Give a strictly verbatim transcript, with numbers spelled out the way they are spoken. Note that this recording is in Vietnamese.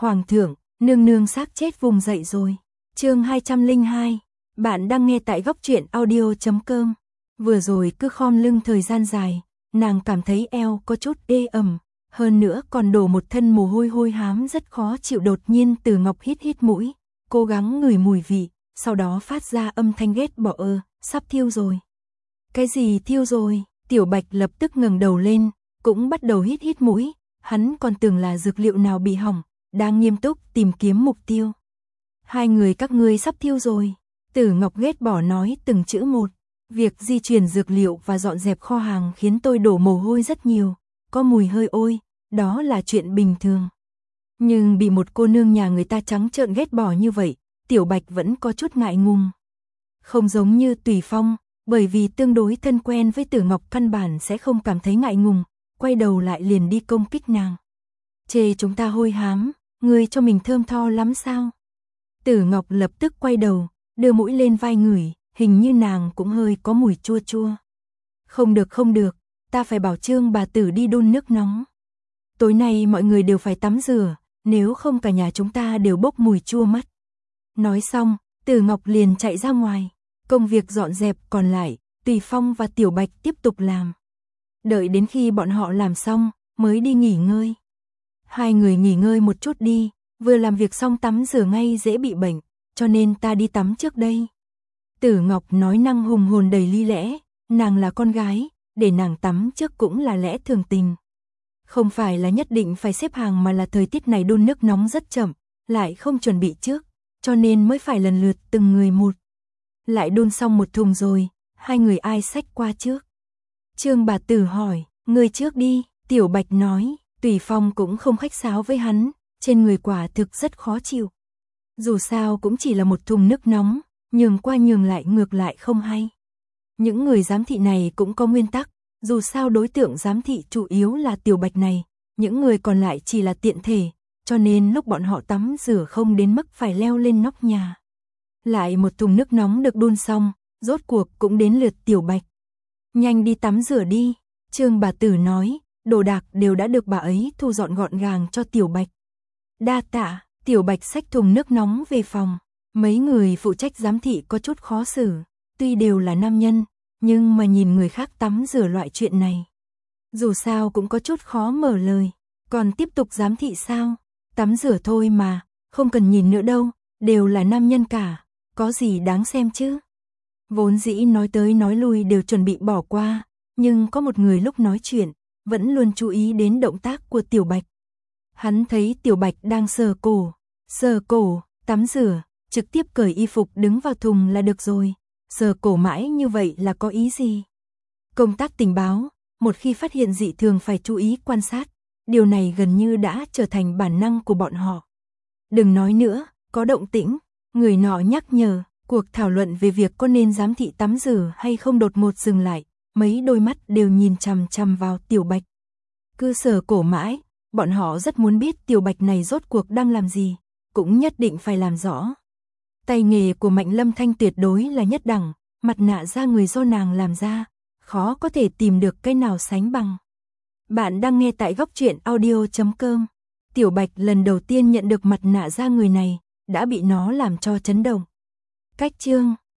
Hoàng thượng, nương nương xác chết vùng dậy rồi. Chương hai trăm lẻ hai. Bạn đang nghe tại góc truyện audio chấm com. Vừa rồi cứ khom lưng thời gian dài, nàng cảm thấy eo có chút ê ẩm, hơn nữa còn đổ một thân mồ hôi hôi hám rất khó chịu. Đột nhiên Từ Ngọc hít hít mũi, cố gắng ngửi mùi vị, sau đó phát ra âm thanh ghét bỏ: ơ, sắp thiêu rồi. Cái gì thiêu rồi? Tiểu Bạch lập tức ngẩng đầu lên, cũng bắt đầu hít hít mũi, hắn còn tưởng là dược liệu nào bị hỏng, đang nghiêm túc tìm kiếm mục tiêu. Hai người các ngươi sắp thiêu rồi. Tử Ngọc ghét bỏ nói từng chữ một. Việc di chuyển dược liệu và dọn dẹp kho hàng khiến tôi đổ mồ hôi rất nhiều, có mùi hơi ôi, đó là chuyện bình thường. Nhưng bị một cô nương nhà người ta trắng trợn ghét bỏ như vậy, Tiểu Bạch vẫn có chút ngại ngùng. Không giống như Tùy Phong, bởi vì tương đối thân quen với Tử Ngọc căn bản sẽ không cảm thấy ngại ngùng, quay đầu lại liền đi công kích nàng. Chê chúng ta hôi hám, ngươi cho mình thơm tho lắm sao? Tử Ngọc lập tức quay đầu, đưa mũi lên vai ngửi, hình như nàng cũng hơi có mùi chua chua. Không được không được, ta phải bảo Trương bà tử đi đun nước nóng. Tối nay mọi người đều phải tắm rửa, nếu không cả nhà chúng ta đều bốc mùi chua mất. Nói xong, Tử Ngọc liền chạy ra ngoài, công việc dọn dẹp còn lại, Tùy Phong và Tiểu Bạch tiếp tục làm. Đợi đến khi bọn họ làm xong, mới đi nghỉ ngơi. Hai người nghỉ ngơi một chút đi, vừa làm việc xong tắm rửa ngay dễ bị bệnh, cho nên ta đi tắm trước đây. Tử Ngọc nói năng hùng hồn đầy lý lẽ, nàng là con gái, để nàng tắm trước cũng là lẽ thường tình. Không phải là nhất định phải xếp hàng mà là thời tiết này đun nước nóng rất chậm, lại không chuẩn bị trước, cho nên mới phải lần lượt từng người một. Lại đun xong một thùng rồi, hai người ai xách qua trước? Trương bà tử hỏi, người trước đi, Tiểu Bạch nói. Tùy Phong cũng không khách sáo với hắn, trên người quả thực rất khó chịu. Dù sao cũng chỉ là một thùng nước nóng, nhường qua nhường lại ngược lại không hay. Những người giám thị này cũng có nguyên tắc, dù sao đối tượng giám thị chủ yếu là Tiểu Bạch này, những người còn lại chỉ là tiện thể, cho nên lúc bọn họ tắm rửa không đến mức phải leo lên nóc nhà. Lại một thùng nước nóng được đun xong, rốt cuộc cũng đến lượt Tiểu Bạch. Nhanh đi tắm rửa đi, Trương bà tử nói. Đồ đạc đều đã được bà ấy thu dọn gọn gàng cho Tiểu Bạch. Đa tạ, Tiểu Bạch xách thùng nước nóng về phòng. Mấy người phụ trách giám thị có chút khó xử, tuy đều là nam nhân, nhưng mà nhìn người khác tắm rửa loại chuyện này, dù sao cũng có chút khó mở lời. Còn tiếp tục giám thị sao? Tắm rửa thôi mà, không cần nhìn nữa đâu, đều là nam nhân cả, có gì đáng xem chứ? Vốn dĩ nói tới nói lui đều chuẩn bị bỏ qua, nhưng có một người lúc nói chuyện vẫn luôn chú ý đến động tác của Tiểu Bạch. Hắn thấy Tiểu Bạch đang sờ cổ, sờ cổ, tắm rửa, trực tiếp cởi y phục đứng vào thùng là được rồi, sờ cổ mãi như vậy là có ý gì? Công tác tình báo, một khi phát hiện dị thường phải chú ý quan sát, điều này gần như đã trở thành bản năng của bọn họ. Đừng nói nữa, có động tĩnh, người nọ nhắc nhở, cuộc thảo luận về việc có nên giám thị tắm rửa hay không đột ngột dừng lại. Mấy đôi mắt đều nhìn chằm chằm vào Tiểu Bạch. Cứ sờ cổ mãi, bọn họ rất muốn biết Tiểu Bạch này rốt cuộc đang làm gì, cũng nhất định phải làm rõ. Tay nghề của Mạnh Lâm Thanh tuyệt đối là nhất đẳng, mặt nạ da người do nàng làm ra, khó có thể tìm được cái nào sánh bằng. Bạn đang nghe tại góc truyện audio chấm com. Tiểu Bạch lần đầu tiên nhận được mặt nạ da người này, đã bị nó làm cho chấn động. Cách chương